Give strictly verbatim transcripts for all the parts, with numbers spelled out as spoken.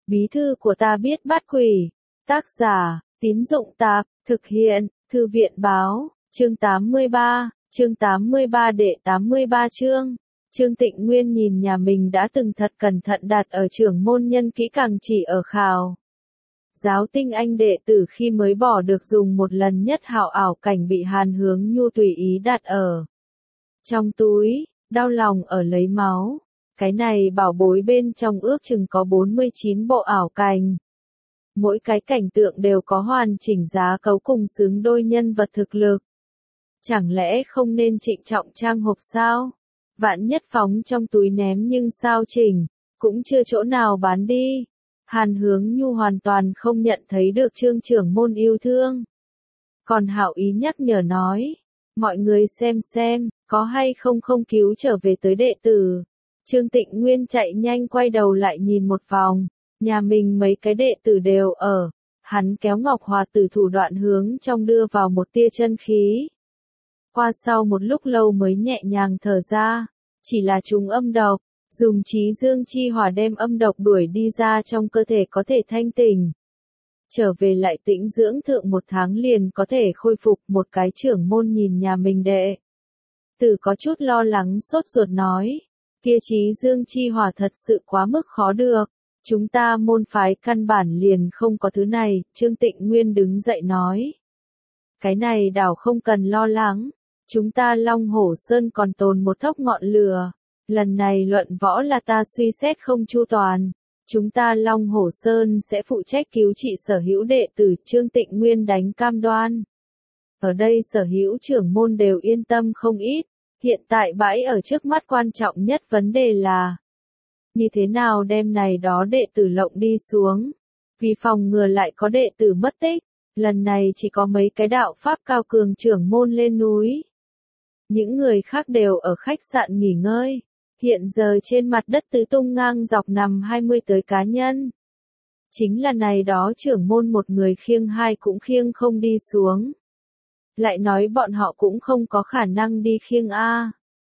Bí thư của ta biết bắt quỷ. Tác giả, Tín Dụng Tạp, thực hiện, Thư viện Báo, chương tám mươi ba, chương tám mươi ba đệ tám mươi ba chương. Trương Tịnh Nguyên nhìn nhà mình đã từng thật cẩn thận đặt ở trưởng môn nhân kỹ càng chỉ ở khảo. Giáo tinh anh đệ tử khi mới bỏ được dùng một lần nhất hảo ảo cảnh bị Hàn Hướng Nhu tùy ý đặt ở trong túi, đau lòng ở lấy máu. Cái này bảo bối bên trong ước chừng có bốn mươi chín bộ ảo cảnh. Mỗi cái cảnh tượng đều có hoàn chỉnh giá cấu cùng xứng đôi nhân vật thực lực. Chẳng lẽ không nên trịnh trọng trang hộp sao? Vạn nhất phóng trong túi ném nhưng sao chỉnh, cũng chưa chỗ nào bán đi. Hàn Hướng Nhu hoàn toàn không nhận thấy được Trương trưởng môn yêu thương. Còn hảo ý nhắc nhở nói, mọi người xem xem, có hay không không cứu trở về tới đệ tử. Trương Tịnh Nguyên chạy nhanh quay đầu lại nhìn một vòng, nhà mình mấy cái đệ tử đều ở. Hắn kéo Ngọc Hòa từ thủ đoạn hướng trong đưa vào một tia chân khí. Qua sau một lúc lâu mới nhẹ nhàng thở ra, chỉ là trùng âm độc, dùng trí dương chi hỏa đem âm độc đuổi đi ra trong cơ thể có thể thanh tỉnh. Trở về lại tĩnh dưỡng thượng một tháng liền có thể khôi phục. Một cái trưởng môn nhìn nhà mình đệ tử có chút lo lắng sốt ruột nói, kia trí dương chi hỏa thật sự quá mức khó được, chúng ta môn phái căn bản liền không có thứ này. Trương Tịnh Nguyên đứng dậy nói, cái này đảo không cần lo lắng, chúng ta Long Hổ Sơn còn tồn một thốc ngọn lửa, lần này luận võ là ta suy xét không chu toàn, chúng ta Long Hổ Sơn sẽ phụ trách cứu trị sở hữu đệ tử. Trương Tịnh Nguyên đánh cam đoan. Ở đây sở hữu trưởng môn đều yên tâm không ít, hiện tại bãi ở trước mắt quan trọng nhất vấn đề là như thế nào đem này đó đệ tử lộng đi xuống, vì phòng ngừa lại có đệ tử mất tích, lần này chỉ có mấy cái đạo pháp cao cường trưởng môn lên núi. Những người khác đều ở khách sạn nghỉ ngơi, hiện giờ trên mặt đất tứ tung ngang dọc nằm hai mươi tới cá nhân. Chính là này đó trưởng môn một người khiêng hai cũng khiêng không đi xuống. Lại nói bọn họ cũng không có khả năng đi khiêng A.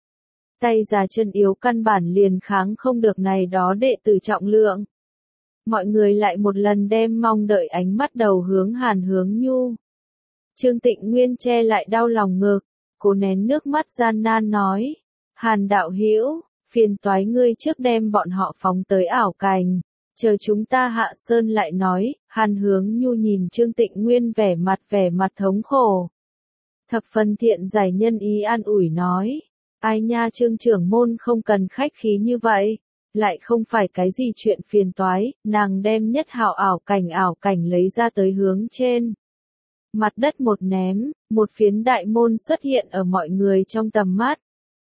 Tay già chân yếu căn bản liền kháng không được này đó đệ tử trọng lượng. Mọi người lại một lần đem mong đợi ánh mắt đầu hướng Hàn Hướng Nhu. Trương Tịnh Nguyên che lại đau lòng ngực, cố nén nước mắt gian nan nói, Hàn đạo hữu, phiền toái ngươi trước đem bọn họ phóng tới ảo cảnh, chờ chúng ta hạ sơn lại nói. Hàn Hướng Nhu nhìn Trương Tịnh Nguyên vẻ mặt vẻ mặt thống khổ. Thập phần thiện giải nhân ý an ủi nói, ai nha Trương trưởng môn không cần khách khí như vậy, lại không phải cái gì chuyện phiền toái. Nàng đem nhất hảo ảo cảnh ảo cảnh lấy ra tới hướng trên mặt đất một ném, một phiến đại môn xuất hiện ở mọi người trong tầm mắt.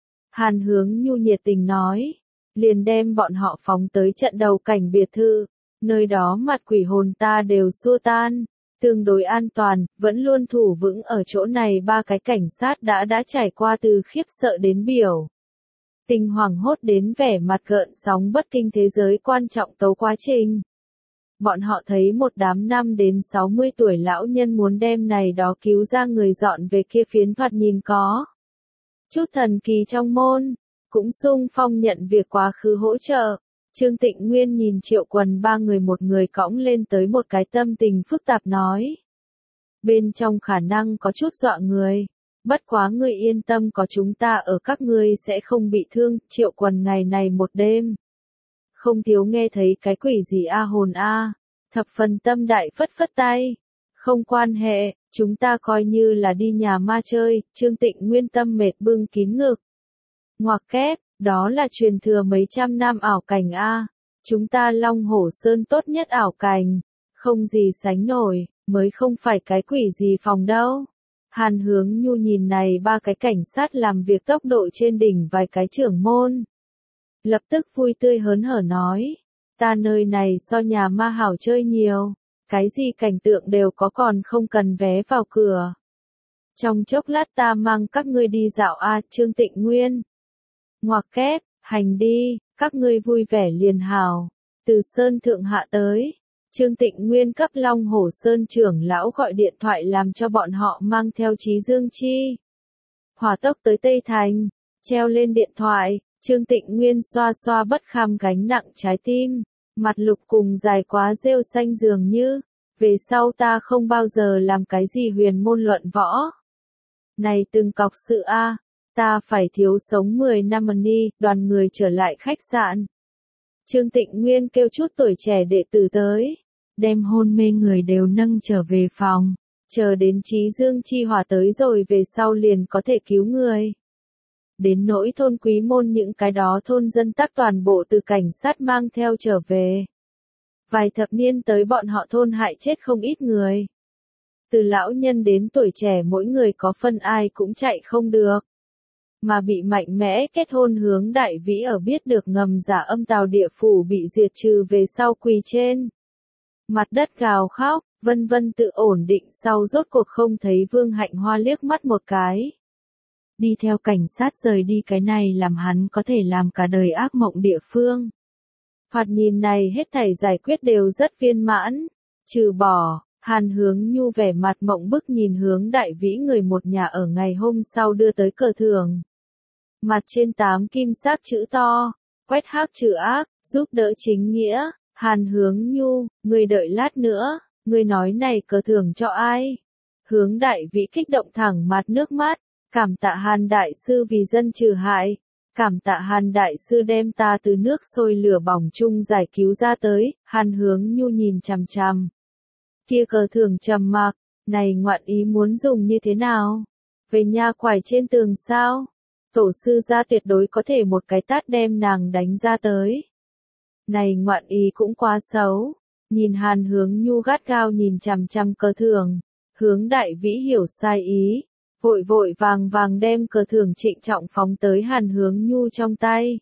Hàn Hướng Nhu nhiệt tình nói, liền đem bọn họ phóng tới trận đầu cảnh biệt thự, nơi đó mặt quỷ hồn ta đều xua tan, tương đối an toàn, vẫn luôn thủ vững ở chỗ này. Ba cái cảnh sát đã đã trải qua từ khiếp sợ đến biểu tình hoảng hốt đến vẻ mặt gợn sóng bất kinh thế giới quan trọng tấu quá trình. Bọn họ thấy một đám năm đến sáu mươi tuổi lão nhân muốn đem này đó cứu ra người dọn về kia phiến thoạt nhìn có chút thần kỳ trong môn, cũng xung phong nhận việc quá khứ hỗ trợ. Trương Tịnh Nguyên nhìn Triệu Quần ba người một người cõng lên tới một cái tâm tình phức tạp nói, bên trong khả năng có chút dọa người, bất quá ngươi yên tâm có chúng ta ở các ngươi sẽ không bị thương. Triệu Quần ngày này một đêm không thiếu nghe thấy cái quỷ gì a hồn a, thập phần tâm đại phất phất tay, không quan hệ, chúng ta coi như là đi nhà ma chơi. Trương Tịnh Nguyên tâm mệt bưng kín ngực, ngoặc kép, đó là truyền thừa mấy trăm năm ảo cảnh a, chúng ta Long Hổ Sơn tốt nhất ảo cảnh, không gì sánh nổi, mới không phải cái quỷ gì phòng đâu. Hàn Hướng Nhu nhìn này ba cái cảnh sát làm việc tốc độ trên đỉnh vài cái trưởng môn, lập tức vui tươi hớn hở nói, ta nơi này so nhà ma hảo chơi nhiều, cái gì cảnh tượng đều có còn không cần vé vào cửa. Trong chốc lát ta mang các ngươi đi dạo a. Trương Tịnh Nguyên ngoặc kép, hành đi, các ngươi vui vẻ liền hào. Từ Sơn Thượng hạ tới, Trương Tịnh Nguyên cấp Long Hổ Sơn trưởng lão gọi điện thoại làm cho bọn họ mang theo Trí Dương Chi hỏa tốc tới Tây Thành. Treo lên điện thoại, Trương Tịnh Nguyên xoa xoa bất kham gánh nặng trái tim, Mặt Lục cùng dài quá rêu xanh dường như, về sau ta không bao giờ làm cái gì huyền môn luận võ. Này từng cọc sự a, ta phải thiếu sống mười năm ni, đoàn người trở lại khách sạn. Trương Tịnh Nguyên kêu chút tuổi trẻ đệ tử tới, đem hôn mê người đều nâng trở về phòng, chờ đến Trí Dương Chi Hỏa tới rồi về sau liền có thể cứu người. Đến nỗi thôn Quý Môn những cái đó thôn dân tắc toàn bộ từ cảnh sát mang theo trở về. Vài thập niên tới bọn họ thôn hại chết không ít người. Từ lão nhân đến tuổi trẻ mỗi người có phân ai cũng chạy không được. Mà bị mạnh mẽ kết hôn Hướng Đại Vĩ ở biết được ngầm giả âm tào địa phủ bị diệt trừ về sau quỳ trên mặt đất gào khóc, vân vân tự ổn định sau rốt cuộc không thấy Vương Hạnh Hoa liếc mắt một cái. Đi theo cảnh sát rời đi cái này làm hắn có thể làm cả đời ác mộng địa phương. Thoạt nhìn này hết thảy giải quyết đều rất viên mãn, trừ bỏ, Hàn Hướng Nhu vẻ mặt mộng bức nhìn Hướng Đại Vĩ người một nhà ở ngày hôm sau đưa tới cờ thưởng. Mặt trên tám kim sắc chữ to, quét hắc trừ ác, giúp đỡ chính nghĩa, Hàn Hướng Nhu, người đợi lát nữa, người nói này cờ thưởng cho ai? Hướng Đại Vĩ kích động thẳng mặt nước mắt, cảm tạ Hàn Đại Sư vì dân trừ hại. Cảm tạ Hàn Đại Sư đem ta từ nước sôi lửa bỏng chung giải cứu ra tới, Hàn Hướng Nhu nhìn chằm chằm. Kia cờ thưởng trầm mặc, này ngoạn ý muốn dùng như thế nào? Về nhà quải trên tường sao? Tổ sư gia tuyệt đối có thể một cái tát đem nàng đánh ra tới. Này ngoạn ý cũng quá xấu. Nhìn Hàn Hướng Nhu gắt gao nhìn chằm chằm cờ thưởng. Hướng Đại Vĩ hiểu sai ý. Vội vội vàng vàng đem cờ thưởng trịnh trọng phóng tới Hàn Hướng Nhu trong tay.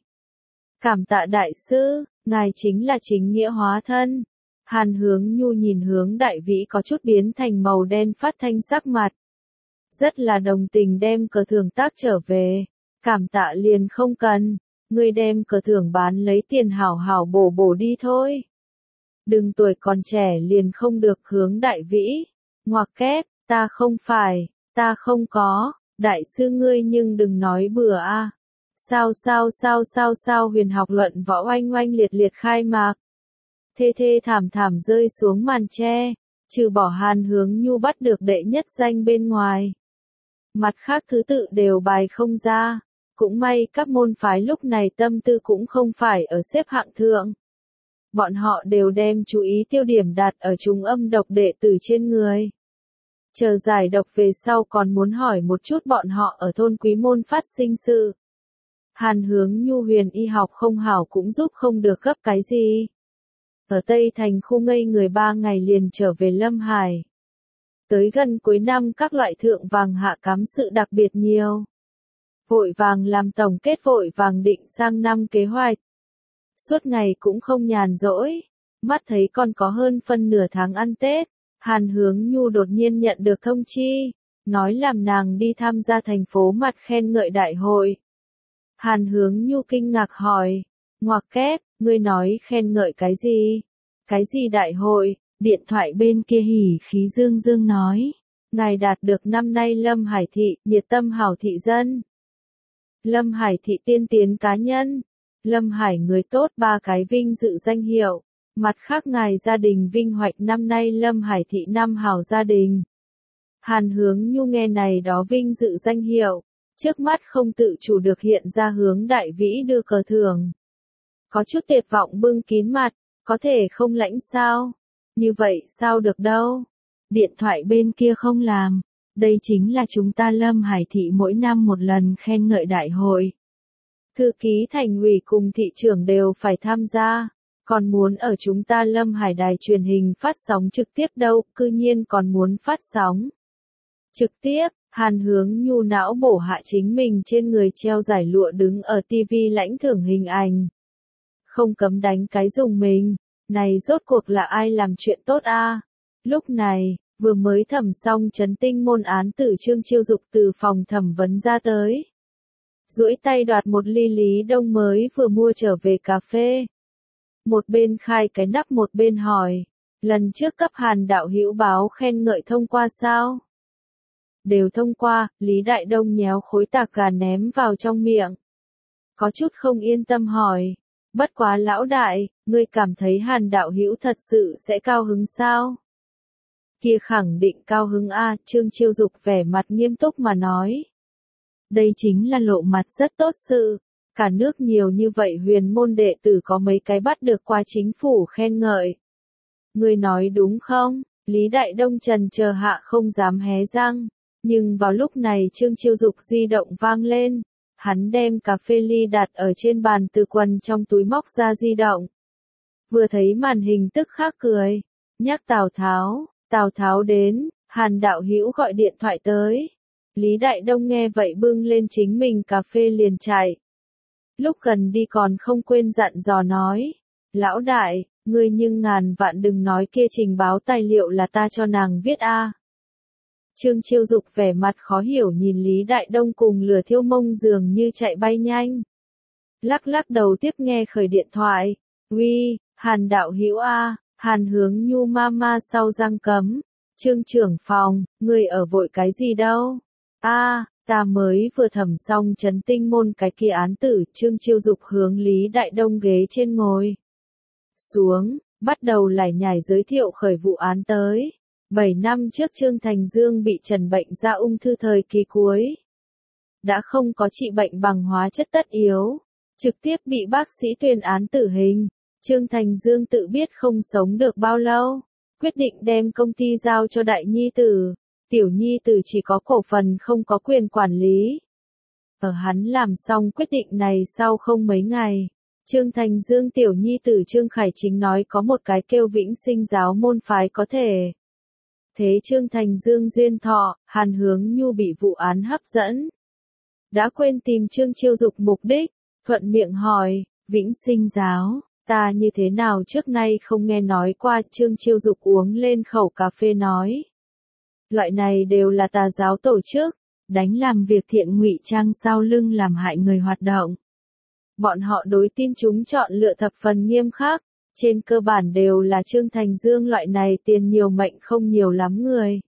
Cảm tạ Đại Sư, ngài chính là chính nghĩa hóa thân. Hàn Hướng Nhu nhìn Hướng Đại Vĩ có chút biến thành màu đen phát thanh sắc mặt. Rất là đồng tình đem cờ thưởng tác trở về. Cảm tạ liền không cần, ngươi đem cờ thưởng bán lấy tiền hảo hảo bổ bổ đi thôi. Đừng tuổi còn trẻ liền không được Hướng Đại Vĩ. Ngoặc kép, ta không phải, ta không có, Đại Sư ngươi nhưng đừng nói bừa a. Sao sao sao sao sao huyền học luận võ oanh oanh liệt liệt khai mạc. Thê thê thảm thảm rơi xuống màn tre, trừ bỏ Hàn Hướng Nhu bắt được đệ nhất danh bên ngoài. Mặt khác thứ tự đều bài không ra, cũng may các môn phái lúc này tâm tư cũng không phải ở xếp hạng thượng. Bọn họ đều đem chú ý tiêu điểm đặt ở chúng âm độc đệ tử trên người. Chờ giải độc về sau còn muốn hỏi một chút bọn họ ở thôn Quý Môn phát sinh sự. Hàn Hướng Nhu huyền y học không hảo cũng giúp không được gấp cái gì. Ở Tây Thành khu ngây người ba ngày liền trở về Lâm Hải. Tới gần cuối năm các loại thượng vàng hạ cám sự đặc biệt nhiều. Vội vàng làm tổng kết vội vàng định sang năm kế hoạch. Suốt ngày cũng không nhàn rỗi. Mắt thấy còn có hơn phân nửa tháng ăn Tết. Hàn Hướng Nhu đột nhiên nhận được thông chi. Nói làm nàng đi tham gia thành phố mặt khen ngợi đại hội. Hàn Hướng Nhu kinh ngạc hỏi. Ngoặc kép, ngươi nói khen ngợi cái gì? Cái gì đại hội? Điện thoại bên kia hỉ khí dương dương nói. Ngài đạt được năm nay Lâm Hải Thị, nhiệt tâm hảo thị dân. Lâm Hải Thị tiên tiến cá nhân. Lâm Hải người tốt ba cái vinh dự danh hiệu. Mặt khác ngài gia đình vinh hoạch năm nay Lâm Hải Thị năm hảo gia đình. Hàn Hướng Nhu nghe này đó vinh dự danh hiệu. Trước mắt không tự chủ được hiện ra Hướng Đại Vĩ đưa cờ thưởng. Có chút tuyệt vọng bưng kín mặt, có thể không lãnh sao? Như vậy sao được đâu? Điện thoại bên kia không làm. Đây chính là chúng ta Lâm Hải Thị mỗi năm một lần khen ngợi đại hội. Thư ký thành ủy cùng thị trưởng đều phải tham gia. Còn muốn ở chúng ta Lâm Hải đài truyền hình phát sóng trực tiếp đâu, cư nhiên còn muốn phát sóng. Trực tiếp, Hàn Hướng Nhu não bổ hạ chính mình trên người treo giải lụa đứng ở tivi lãnh thưởng hình ảnh. Không cấm đánh cái dùng mình, này rốt cuộc là ai làm chuyện tốt a? Lúc này, vừa mới thẩm xong chấn tinh môn án tử Trương Chiêu Dục từ phòng thẩm vấn ra tới. Duỗi tay đoạt một ly Lý Đông mới vừa mua trở về cà phê. Một bên khai cái nắp một bên hỏi, lần trước cấp Hàn đạo hữu báo khen ngợi thông qua sao? Đều thông qua, Lý Đại Đông nhéo khối tạc gà ném vào trong miệng. Có chút không yên tâm hỏi, Bất quá lão đại, ngươi cảm thấy Hàn đạo hữu thật sự sẽ cao hứng sao? Kia khẳng định cao hứng a, Trương Chiêu Dục vẻ mặt nghiêm túc mà nói. Đây chính là lộ mặt rất tốt sự, cả nước nhiều như vậy huyền môn đệ tử có mấy cái bắt được qua chính phủ khen ngợi. Ngươi nói đúng không? Lý Đại Đông trần chờ hạ không dám hé răng, nhưng vào lúc này Trương Chiêu Dục di động vang lên, hắn đem cà phê ly đặt ở trên bàn từ quần trong túi móc ra di động. Vừa thấy màn hình tức khắc cười, nhắc Tào Tháo, Tào Tháo đến, Hàn đạo hữu gọi điện thoại tới. Lý Đại Đông nghe vậy bưng lên chính mình cà phê liền chạy. Lúc gần đi còn không quên dặn dò nói, lão đại, ngươi nhưng ngàn vạn đừng nói kia trình báo tài liệu là ta cho nàng viết a. Trương Chiêu Dục vẻ mặt khó hiểu nhìn Lý Đại Đông cùng Lửa Thiêu Mông dường như chạy bay nhanh. Lắc lắc đầu tiếp nghe khởi điện thoại, uy, Hàn đạo hữu a, Hàn Hướng Nhu mama sau răng cấm, Trương trưởng phòng, ngươi ở vội cái gì đâu? A, ta mới vừa thẩm xong Trấn Tinh môn cái kia án tử. Trương Chiêu Dục hướng Lý Đại Đông ghế trên ngồi xuống, bắt đầu lải nhải giới thiệu khởi vụ án tới. Bảy năm trước Trương Thành Dương bị trần bệnh ra ung thư thời kỳ cuối. Đã không có trị bệnh bằng hóa chất tất yếu, trực tiếp bị bác sĩ tuyên án tử hình. Trương Thành Dương tự biết không sống được bao lâu, quyết định đem công ty giao cho đại nhi tử. Tiểu nhi tử chỉ có cổ phần không có quyền quản lý. Ở hắn làm xong quyết định này sau không mấy ngày, Trương Thành Dương tiểu nhi tử Trương Khải Chính nói có một cái kêu Vĩnh Sinh giáo môn phái có thể. Thế Trương Thành Dương duyên thọ, Hàn Hướng Nhu bị vụ án hấp dẫn. Đã quên tìm Trương Chiêu Dục mục đích, thuận miệng hỏi, Vĩnh Sinh giáo, ta như thế nào trước nay không nghe nói qua. Trương Chiêu Dục uống lên khẩu cà phê nói. Loại này đều là tà giáo tổ chức, đánh làm việc thiện ngụy trang sau lưng làm hại người hoạt động. Bọn họ đối tin chúng chọn lựa thập phần nghiêm khắc, trên cơ bản đều là Trương Thành Dương loại này tiền nhiều mệnh không nhiều lắm người.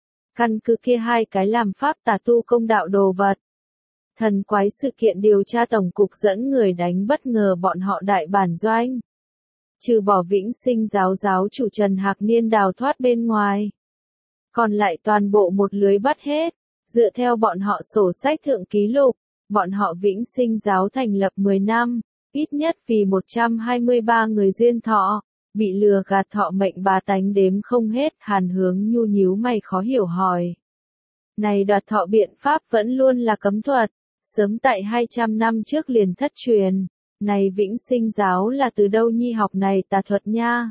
Căn cứ kia hai cái làm pháp tà tu công đạo đồ vật. Thần quái sự kiện điều tra tổng cục dẫn người đánh bất ngờ bọn họ đại bản doanh. Trừ bỏ Vĩnh Sinh giáo giáo chủ Trần Hạc Niên đào thoát bên ngoài. Còn lại toàn bộ một lưới bắt hết, dựa theo bọn họ sổ sách thượng ký lục, bọn họ Vĩnh Sinh giáo thành lập mười năm, ít nhất vì một trăm hai mươi ba người duyên thọ, bị lừa gạt thọ mệnh bá tánh đếm không hết. Hàn Hướng Nhu nhíu mày khó hiểu hỏi. Này đoạt thọ biện pháp vẫn luôn là cấm thuật, sớm tại hai trăm năm trước liền thất truyền, này Vĩnh Sinh giáo là từ đâu nhi học này tà thuật nha?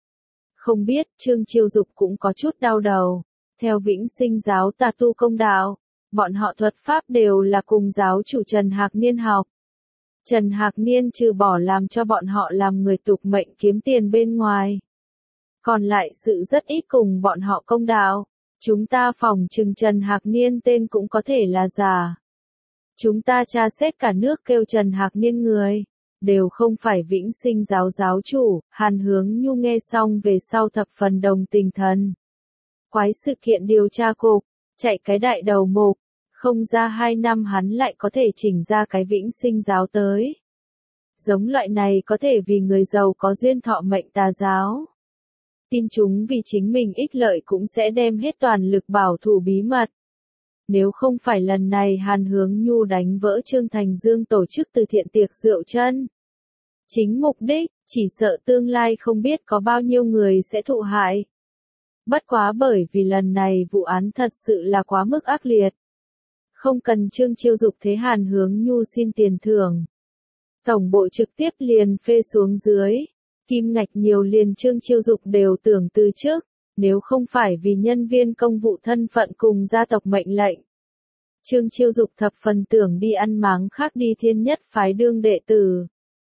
Không biết. Trương Chiêu Dục cũng có chút đau đầu. Theo Vĩnh Sinh giáo tà tu công đạo, bọn họ thuật pháp đều là cùng giáo chủ Trần Hạc Niên học. Trần Hạc Niên trừ bỏ làm cho bọn họ làm người tục mệnh kiếm tiền bên ngoài, còn lại sự rất ít cùng bọn họ công đạo. Chúng ta phỏng chừng Trần Hạc Niên tên cũng có thể là giả. Chúng ta tra xét cả nước kêu Trần Hạc Niên người, đều không phải Vĩnh Sinh giáo giáo chủ. Hàn Hướng Nhu nghe xong về sau thập phần đồng tình thần. Quái sự kiện điều tra cục, chạy cái đại đầu mục, không ra hai năm hắn lại có thể chỉnh ra cái Vĩnh Sinh giáo tới. Giống loại này có thể vì người giàu có duyên thọ mệnh tà giáo. Tin chúng vì chính mình ích lợi cũng sẽ đem hết toàn lực bảo thủ bí mật. Nếu không phải lần này Hàn Hướng Nhu đánh vỡ Trương Thành Dương tổ chức từ thiện tiệc rượu chân. Chính mục đích, chỉ sợ tương lai không biết có bao nhiêu người sẽ thụ hại. Bất quá bởi vì lần này vụ án thật sự là quá mức ác liệt. Không cần Trương Chiêu Dục thế Hàn Hướng Nhu xin tiền thưởng. Tổng bộ trực tiếp liền phê xuống dưới. Kim ngạch nhiều liền Trương Chiêu Dục đều tưởng từ trước, nếu không phải vì nhân viên công vụ thân phận cùng gia tộc mệnh lệnh. Trương Chiêu Dục thập phần tưởng đi ăn máng khác đi Thiên Nhất phái đương đệ tử.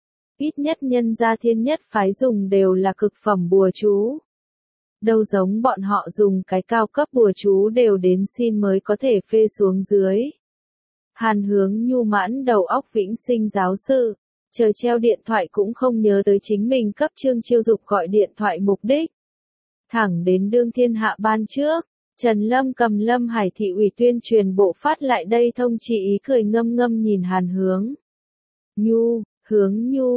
Ít nhất nhân gia Thiên Nhất phái dùng đều là cực phẩm bùa chú. Đâu giống bọn họ dùng cái cao cấp bùa chú đều đến xin mới có thể phê xuống dưới. Hàn Hướng Nhu mãn đầu óc Vĩnh Sinh giáo sự, chờ treo điện thoại cũng không nhớ tới chính mình cấp Trương Chiêu Dục gọi điện thoại mục đích. Thẳng đến đương thiên hạ ban trước, Trần Lâm cầm Lâm Hải thị ủy tuyên truyền bộ phát lại đây thông chỉ ý cười ngâm ngâm nhìn Hàn Hướng Nhu, Hướng Nhu,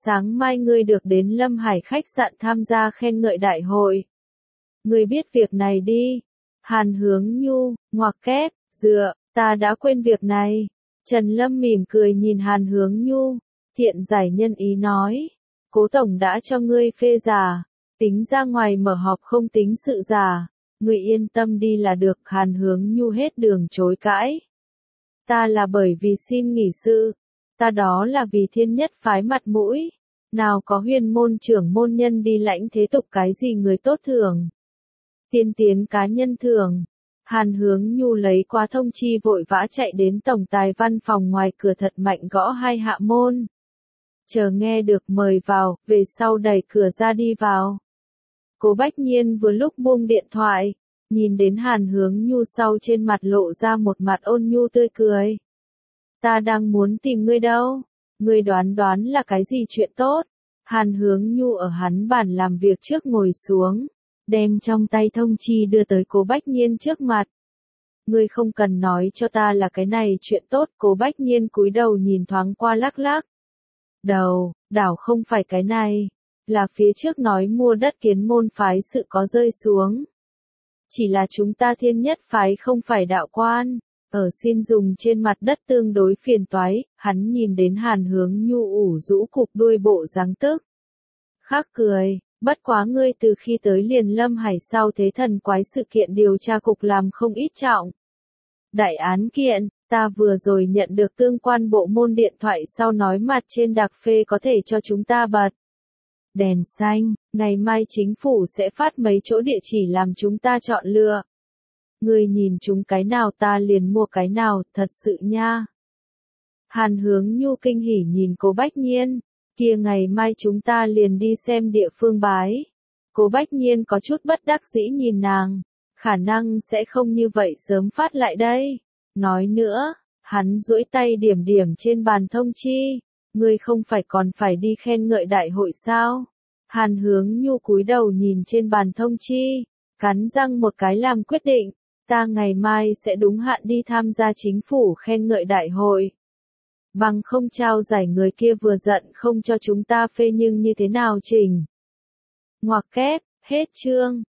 Sáng mai ngươi được đến Lâm Hải khách sạn tham gia khen ngợi đại hội. Ngươi biết việc này đi. Hàn Hướng Nhu, ngoặc kép, dựa, ta đã quên việc này. Trần Lâm mỉm cười nhìn Hàn Hướng Nhu, thiện giải nhân ý nói. Cố tổng đã cho ngươi phê giả, tính ra ngoài mở họp không tính sự giả. Ngươi yên tâm đi là được. Hàn Hướng Nhu hết đường chối cãi. Ta là bởi vì xin nghỉ sự. Ta đó là vì thiên nhất phái mặt mũi. Nào có huyền môn trưởng môn nhân đi lãnh thế tục cái gì người tốt thường. Tiên tiến cá nhân thường. Hàn Hướng Nhu lấy qua thông chi vội vã chạy đến tổng tài văn phòng ngoài cửa thật mạnh gõ hai hạ môn. Chờ nghe được mời vào, về sau đẩy cửa ra đi vào. Cố Bách Nhiên vừa lúc buông điện thoại, nhìn đến Hàn Hướng Nhu sau trên mặt lộ ra một mặt ôn nhu tươi cười. Ta đang muốn tìm ngươi đâu, ngươi đoán đoán là cái gì chuyện tốt. Hàn Hướng Nhu ở hắn bàn làm việc trước ngồi xuống, đem trong tay thông chi đưa tới Cố Bách Nhiên trước mặt. Ngươi không cần nói cho ta là cái này chuyện tốt. Cố Bách Nhiên cúi đầu nhìn thoáng qua lắc lắc đầu, đảo không phải cái này, là phía trước nói mua đất Kiến Môn phái sự có rơi xuống. Chỉ là chúng ta Thiên Nhất phái không phải đạo quan, ở xin dùng trên mặt đất tương đối phiền toái. Hắn nhìn đến Hàn Hướng Nhu ủ rũ cục đuôi bộ dáng tức khắc cười, bất quá ngươi từ khi tới liền Lâm Hải sau thế thần quái sự kiện điều tra cục làm không ít trọng đại án kiện. Ta vừa rồi nhận được tương quan bộ môn điện thoại sau nói mặt trên đặc phê có thể cho chúng ta bật đèn xanh, ngày mai chính phủ sẽ phát mấy chỗ địa chỉ làm chúng ta chọn lựa. Ngươi nhìn chúng cái nào ta liền mua cái nào, thật sự nha. Hàn Hướng Nhu kinh hỉ nhìn Cố Bách Nhiên, kia ngày mai chúng ta liền đi xem địa phương bái. Cố Bách Nhiên có chút bất đắc dĩ nhìn nàng, khả năng sẽ không như vậy sớm phát lại đây. Nói nữa, hắn duỗi tay điểm điểm trên bàn thông chi, ngươi không phải còn phải đi khen ngợi đại hội sao? Hàn Hướng Nhu cúi đầu nhìn trên bàn thông chi, cắn răng một cái làm quyết định, ta ngày mai sẽ đúng hạn đi tham gia chính phủ khen ngợi đại hội. Bằng không trao giải người kia vừa giận không cho chúng ta phê nhưng như thế nào chỉnh. Ngoặc kép, hết chương.